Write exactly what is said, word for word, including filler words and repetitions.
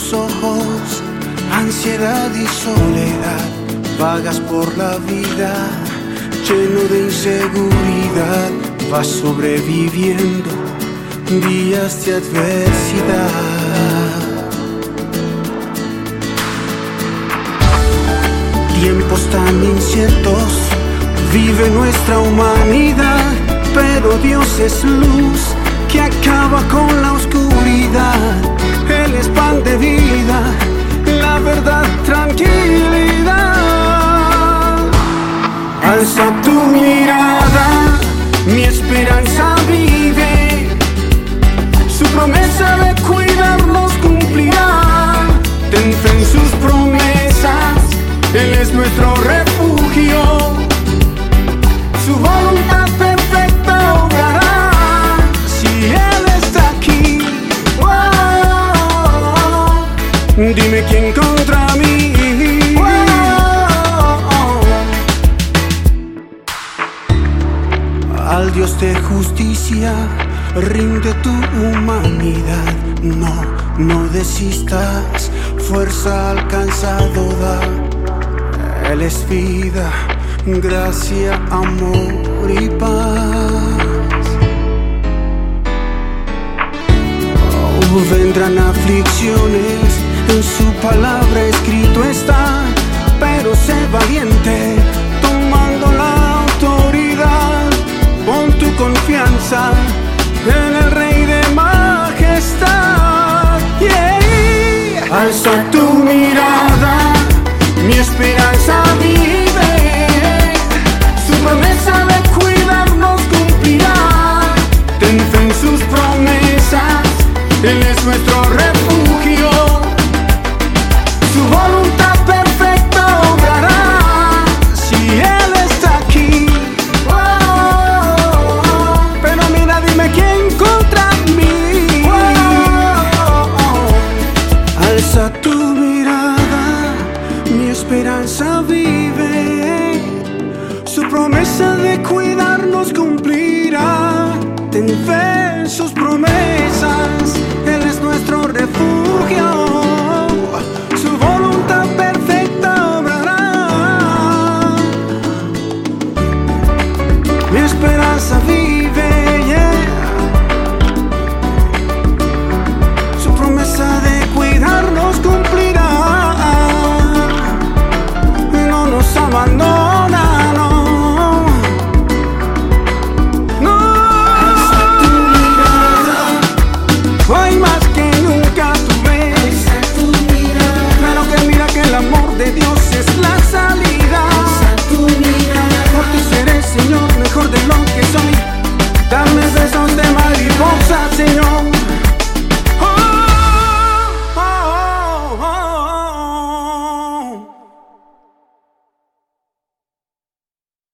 tus ojos, ansiedad y soledad, vagas por la vida, lleno de inseguridad, vas sobreviviendo días de adversidad. Tiempos tan inciertos vive nuestra humanidad, pero Dios es luz que acaba con la oscuridad. Él es pan de vida, la verdad, tranquilidad. Alza tu mirada, mi esperanza vive, su promesa de cuidarnos cumplirá. Ten fe en sus promesas, Él es nuestro refugio, su voluntad perfecta obrará. Si Él está aquí, oh, dime quién contra mí. Oh, al Dios de justicia rinde tu humanidad. No, no desistas, fuerza alcanzado da. Él es vida, gracia, amor y paz. Oh, vendrán aflicciones, en su palabra escrito está, pero sé valiente, tomando la autoridad. Pon tu confianza en el Rey de majestad. Yeah. Alza tu mirada, mi esperanza vive, su promesa de cuidarnos cumplirá. Ten fe en sus promesas, Él es nuestro refugio, su voluntad perfecta obrará. Si Él está aquí, oh, pero mira, dime quién contra mí. Oh, alza tu mirada, mi esperanza vive, su promesa de cuidarnos cumplirá. Ten fe en sus promesas, Él es nuestro refugio, su voluntad perfecta obrará. Mi esperanza vive, yeah, su promesa de cuidarnos cumplirá. Abandona, no, no. Alza tu mirada, hoy más que nunca tú ves. Alza tu mirada, claro que mira que el amor de Dios es la salida. Alza tu mirada, por ti seré, Señor, mejor de lo que soy. Dame besos de mariposa, Señor.